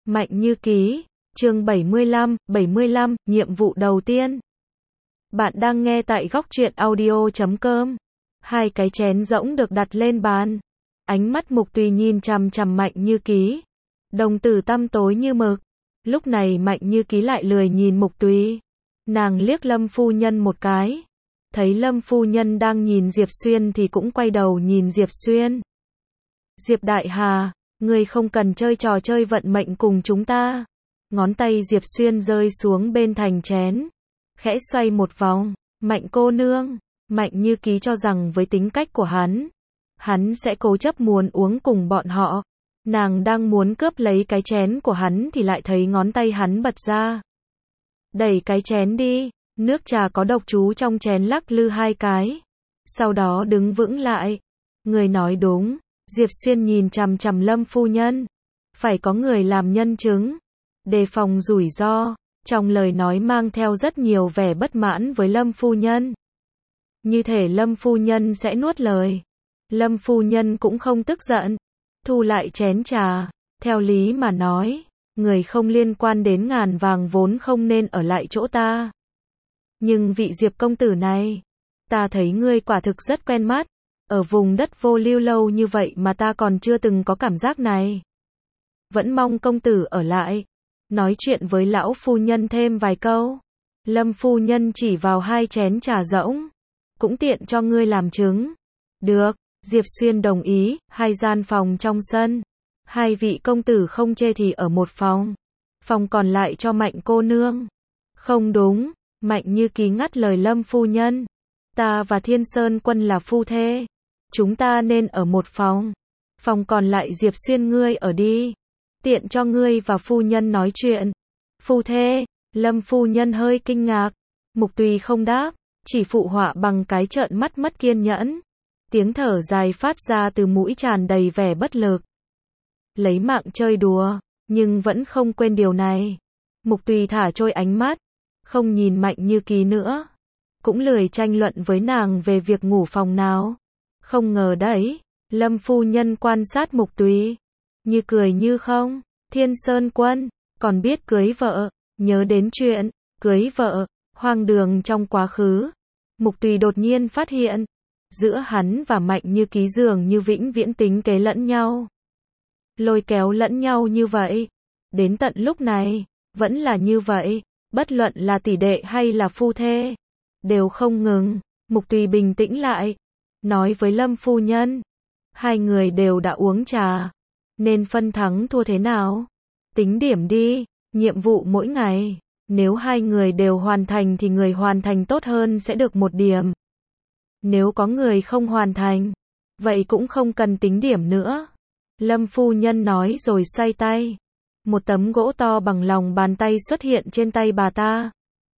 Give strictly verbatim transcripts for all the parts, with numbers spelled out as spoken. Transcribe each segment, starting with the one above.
Mạnh Như Ký, chương bảy mươi lăm, bảy mươi lăm, nhiệm vụ đầu tiên. Bạn đang nghe tại góc truyện audio chấm com. Hai cái chén rỗng được đặt lên bàn. Ánh mắt Mục Tùy nhìn chằm chằm Mạnh Như Ký. Đồng tử tăm tối như mực. Lúc này Mạnh Như Ký lại lười nhìn Mục Tùy. Nàng liếc Lâm phu nhân một cái. Thấy Lâm phu nhân đang nhìn Diệp Xuyên thì cũng quay đầu nhìn Diệp Xuyên. Diệp Đại Hà, ngươi không cần chơi trò chơi vận mệnh cùng chúng ta. Ngón tay Diệp Xuyên rơi xuống bên thành chén. Khẽ xoay một vòng. Mạnh cô nương. Mạnh Như Ký cho rằng với tính cách của hắn, hắn sẽ cố chấp muốn uống cùng bọn họ. Nàng đang muốn cướp lấy cái chén của hắn thì lại thấy ngón tay hắn bật ra. Đẩy cái chén đi. Nước trà có độc chú trong chén lắc lư hai cái. Sau đó đứng vững lại. Người nói đúng. Diệp Xuyên nhìn chằm chằm Lâm phu nhân. Phải có người làm nhân chứng. Đề phòng rủi ro. Trong lời nói mang theo rất nhiều vẻ bất mãn với Lâm phu nhân. Như thể Lâm phu nhân sẽ nuốt lời. Lâm phu nhân cũng không tức giận. Thu lại chén trà. Theo lý mà nói, người không liên quan đến ngàn vàng vốn không nên ở lại chỗ ta. Nhưng vị Diệp công tử này, ta thấy ngươi quả thực rất quen mắt. Ở vùng đất vô lưu lâu như vậy mà ta còn chưa từng có cảm giác này. Vẫn mong công tử ở lại. Nói chuyện với lão phu nhân thêm vài câu. Lâm phu nhân chỉ vào hai chén trà rỗng. Cũng tiện cho ngươi làm chứng. Được, Diệp Xuyên đồng ý. Hai gian phòng trong sân. Hai vị công tử không chê thì ở một phòng. Phòng còn lại cho Mạnh cô nương. Không đúng. Mạnh Như Ký ngắt lời Lâm phu nhân. Ta và Thiên Sơn Quân là phu thê. Chúng ta nên ở một phòng. Phòng còn lại Diệp Xuyên ngươi ở đi. Tiện cho ngươi và phu nhân nói chuyện. Phu thê. Lâm phu nhân hơi kinh ngạc. Mục Tùy không đáp. Chỉ phụ họa bằng cái trợn mắt mất kiên nhẫn. Tiếng thở dài phát ra từ mũi tràn đầy vẻ bất lực. Lấy mạng chơi đùa. Nhưng vẫn không quên điều này. Mục Tùy thả trôi ánh mắt. Không nhìn Mạnh Như Ký nữa. Cũng lười tranh luận với nàng về việc ngủ phòng nào. Không ngờ đấy. Lâm phu nhân quan sát Mục Tùy. Như cười như không. Thiên Sơn Quân. Còn biết cưới vợ. Nhớ đến chuyện. Cưới vợ. Hoang đường trong quá khứ. Mục Tùy đột nhiên phát hiện. Giữa hắn và Mạnh Như Ký dường như vĩnh viễn tính kế lẫn nhau. Lôi kéo lẫn nhau như vậy. Đến tận lúc này. Vẫn là như vậy. Bất luận là tỷ đệ hay là phu thê. Đều không ngừng. Mục Tùy bình tĩnh lại. Nói với Lâm phu nhân. Hai người đều đã uống trà. Nên phân thắng thua thế nào? Tính điểm đi. Nhiệm vụ mỗi ngày. Nếu hai người đều hoàn thành thì người hoàn thành tốt hơn sẽ được một điểm. Nếu có người không hoàn thành. Vậy cũng không cần tính điểm nữa. Lâm phu nhân nói rồi xoay tay. Một tấm gỗ to bằng lòng bàn tay xuất hiện trên tay bà ta.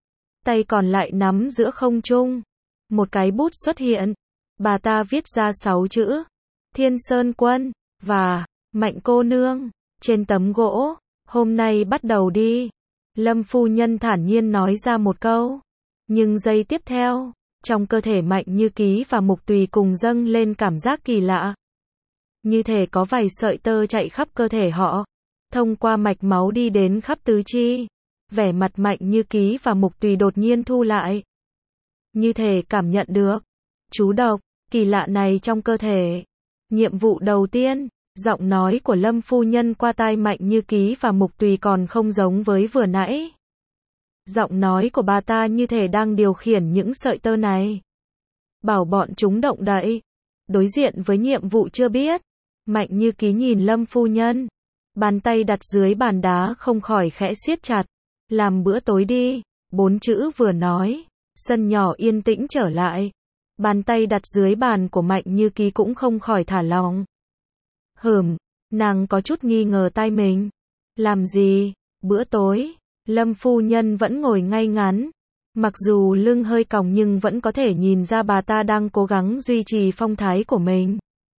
Tay còn lại nắm giữa không trung. Một cái bút xuất hiện. Bà ta viết ra sáu chữ. Thiên Sơn Quân. Và Mạnh cô nương. Trên tấm gỗ. Hôm nay bắt đầu đi. Lâm phu nhân thản nhiên nói ra một câu. Nhưng giây tiếp theo. Trong cơ thể Mạnh Như Ký và Mục Tùy cùng dâng lên cảm giác kỳ lạ. Như thể có vài sợi tơ chạy khắp cơ thể họ. Thông qua mạch máu đi đến khắp tứ chi. Vẻ mặt Mạnh Như Ký và Mục Tùy đột nhiên thu lại. Như thể cảm nhận được. Chú độc, kỳ lạ này trong cơ thể. Nhiệm vụ đầu tiên. Giọng nói của Lâm phu nhân qua tai Mạnh Như Ký và Mục Tùy còn không giống với vừa nãy. Giọng nói của bà ta như thể đang điều khiển những sợi tơ này. Bảo bọn chúng động đậy. Đối diện với nhiệm vụ chưa biết. Mạnh Như Ký nhìn Lâm phu nhân. Bàn tay đặt dưới bàn đá không khỏi khẽ siết chặt. Làm bữa tối đi. Bốn chữ vừa nói. Sân nhỏ yên tĩnh trở lại. Bàn tay đặt dưới bàn của Mạnh Như Ký cũng không khỏi thả lỏng. Hửm. Nàng có chút nghi ngờ tai mình. Làm gì? Bữa tối. Lâm phu nhân vẫn ngồi ngay ngắn. Mặc dù lưng hơi còng nhưng vẫn có thể nhìn ra bà ta đang cố gắng duy trì phong thái của mình.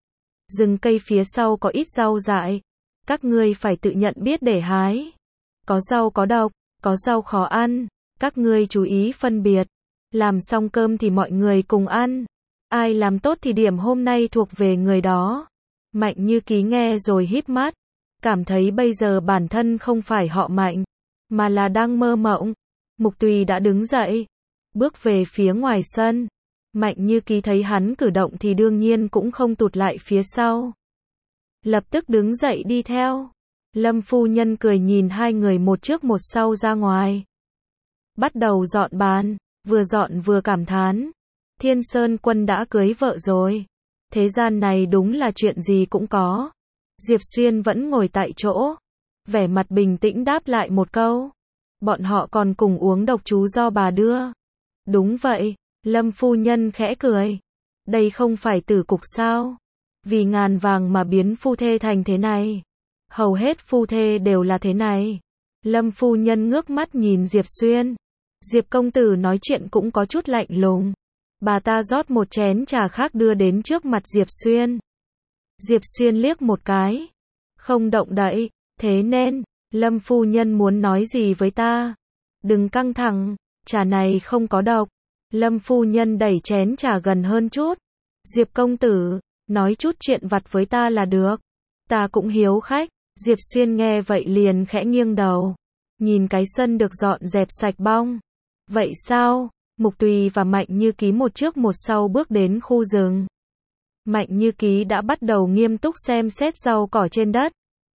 Rừng cây phía sau có ít rau dại. Các ngươi phải tự nhận biết để hái. Có rau có độc, có rau khó ăn. Các ngươi chú ý phân biệt. Làm xong cơm thì mọi người cùng ăn. Ai làm tốt thì điểm hôm nay thuộc về người đó. Mạnh Như Ký nghe rồi híp mắt. cảm thấy bây giờ bản thân không phải họ Mạnh, mà là đang mơ mộng. Mục Tùy đã đứng dậy, bước về phía ngoài sân. Mạnh Như Ký thấy hắn cử động thì đương nhiên cũng không tụt lại phía sau. Lập tức đứng dậy đi theo. Lâm phu nhân cười nhìn hai người một trước một sau ra ngoài. Bắt đầu dọn bàn, vừa dọn vừa cảm thán. Thiên Sơn Quân đã cưới vợ rồi. Thế gian này đúng là chuyện gì cũng có. Diệp Xuyên vẫn ngồi tại chỗ, vẻ mặt bình tĩnh đáp lại một câu. Bọn họ còn cùng uống độc chú do bà đưa. Đúng vậy, Lâm phu nhân khẽ cười. Đây không phải tử cục sao? Vì ngàn vàng mà biến phu thê thành thế này. Hầu hết phu thê đều là thế này. Lâm phu nhân ngước mắt nhìn Diệp Xuyên. Diệp công tử nói chuyện cũng có chút lạnh lùng. Bà ta rót một chén trà khác đưa đến trước mặt Diệp Xuyên. Diệp Xuyên liếc một cái. Không động đậy, thế nên, Lâm phu nhân muốn nói gì với ta? Đừng căng thẳng, trà này không có độc. Lâm phu nhân đẩy chén trà gần hơn chút. Diệp công tử, nói chút chuyện vặt với ta là được. Ta cũng hiếu khách. Diệp Xuyên nghe vậy liền khẽ nghiêng đầu. Nhìn cái sân được dọn dẹp sạch bong. Vậy sao? Mục Tùy và Mạnh Như Ký một trước một sau bước đến khu rừng. Mạnh Như Ký đã bắt đầu nghiêm túc xem xét rau cỏ trên đất.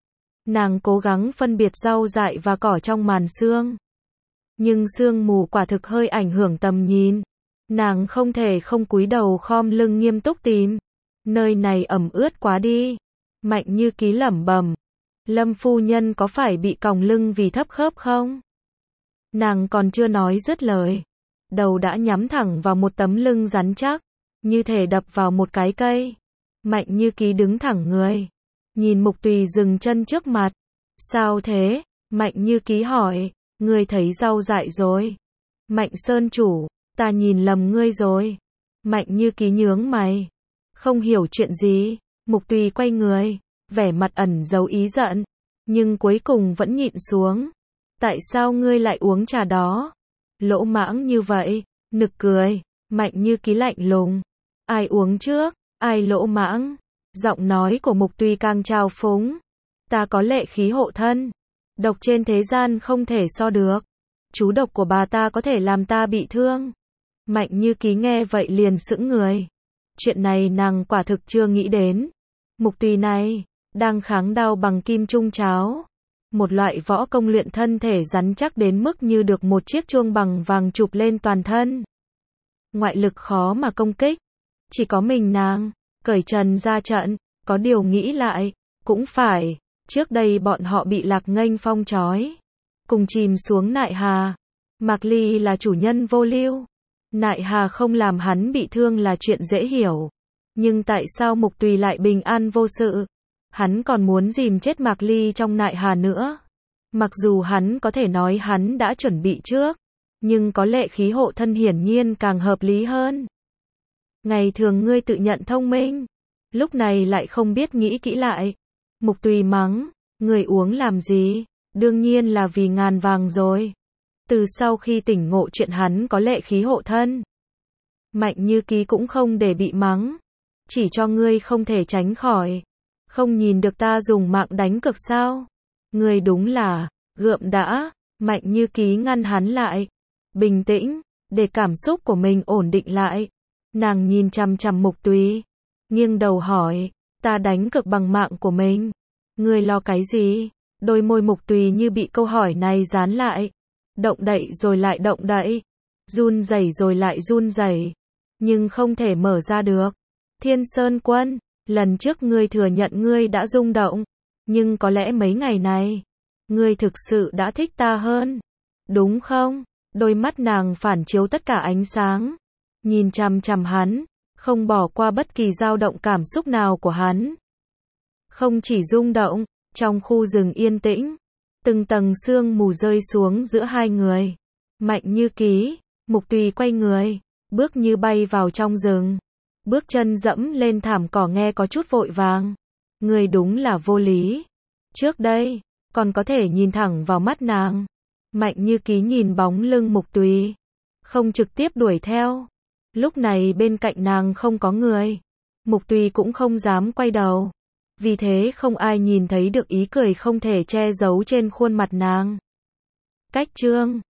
Nàng cố gắng phân biệt rau dại và cỏ trong màn sương. Nhưng sương mù quả thực hơi ảnh hưởng tầm nhìn. Nàng không thể không cúi đầu khom lưng nghiêm túc tìm. Nơi này ẩm ướt quá đi. Mạnh Như Ký lẩm bẩm. Lâm phu nhân có phải bị còng lưng vì thấp khớp không? Nàng còn chưa nói dứt lời. Đầu đã nhắm thẳng vào một tấm lưng rắn chắc. Như thể đập vào một cái cây. Mạnh Như Ký đứng thẳng người. Nhìn Mục Tùy dừng chân trước mặt. Sao thế? Mạnh Như Ký hỏi. Ngươi thấy rau dại rồi. Mạnh Sơn chủ, ta nhìn lầm ngươi rồi. Mạnh Như Ký nhướng mày. Không hiểu chuyện gì. Mục Tùy quay người. Vẻ mặt ẩn giấu ý giận. Nhưng cuối cùng vẫn nhịn xuống. Tại sao ngươi lại uống trà đó? Lỗ mãng như vậy. Nực cười. Mạnh Như Ký lạnh lùng. Ai uống trước? Ai lỗ mãng? Giọng nói của Mục Tùy càng trào phúng. Ta có lệ khí hộ thân. Độc trên thế gian không thể so được. Chú độc của bà ta có thể làm ta bị thương. Mạnh Như Ký nghe vậy liền sững người. Chuyện này nàng quả thực chưa nghĩ đến. Mục Tùy này, đang kháng đau bằng kim trung cháo. Một loại võ công luyện thân thể rắn chắc đến mức như được một chiếc chuông bằng vàng chụp lên toàn thân. Ngoại lực khó mà công kích. Chỉ có mình nàng, cởi trần ra trận, có điều nghĩ lại, cũng phải. Trước đây bọn họ bị Lạc Nghênh phong trói, cùng chìm xuống Nại Hà. Mạc Ly là chủ nhân vô lưu. Nại Hà không làm hắn bị thương là chuyện dễ hiểu. Nhưng tại sao Mục Tùy lại bình an vô sự? Hắn còn muốn dìm chết Mạc Ly trong Nại Hà nữa. Mặc dù hắn có thể nói hắn đã chuẩn bị trước, nhưng có lệ khí hộ thân hiển nhiên càng hợp lý hơn. Ngày thường ngươi tự nhận thông minh, lúc này lại không biết nghĩ kỹ lại. Mục Tùy mắng, người uống làm gì? Đương nhiên là vì ngàn vàng rồi. Từ sau khi tỉnh ngộ chuyện hắn có lệ khí hộ thân, Mạnh Như Ký cũng không để bị mắng. Chỉ cho ngươi không thể tránh khỏi. Không nhìn được ta dùng mạng đánh cược sao? Ngươi đúng là, gượm đã. Mạnh Như Ký ngăn hắn lại. Bình tĩnh, để cảm xúc của mình ổn định lại. Nàng nhìn chằm chằm Mục Tùy, nghiêng đầu hỏi, ta đánh cược bằng mạng của mình. Ngươi lo cái gì? Đôi môi Mục Tùy như bị câu hỏi này dán lại. Động đậy rồi lại động đậy. Run rẩy rồi lại run rẩy. Nhưng không thể mở ra được. Thiên Sơn Quân, lần trước ngươi thừa nhận ngươi đã rung động. Nhưng có lẽ mấy ngày này, ngươi thực sự đã thích ta hơn. Đúng không? Đôi mắt nàng phản chiếu tất cả ánh sáng. Nhìn chằm chằm hắn, không bỏ qua bất kỳ dao động cảm xúc nào của hắn. Không chỉ rung động, trong khu rừng yên tĩnh, từng tầng sương mù rơi xuống giữa hai người. Mạnh Như Ký, Mục Tùy quay người, bước như bay vào trong rừng. Bước chân dẫm lên thảm cỏ nghe có chút vội vàng. Người đúng là vô lý. Trước đây, còn có thể nhìn thẳng vào mắt nàng. Mạnh Như Ký nhìn bóng lưng Mục Tùy, không trực tiếp đuổi theo. Lúc này bên cạnh nàng không có người. Mục Tùy cũng không dám quay đầu. Vì thế không ai nhìn thấy được ý cười không thể che giấu trên khuôn mặt nàng. Cách chương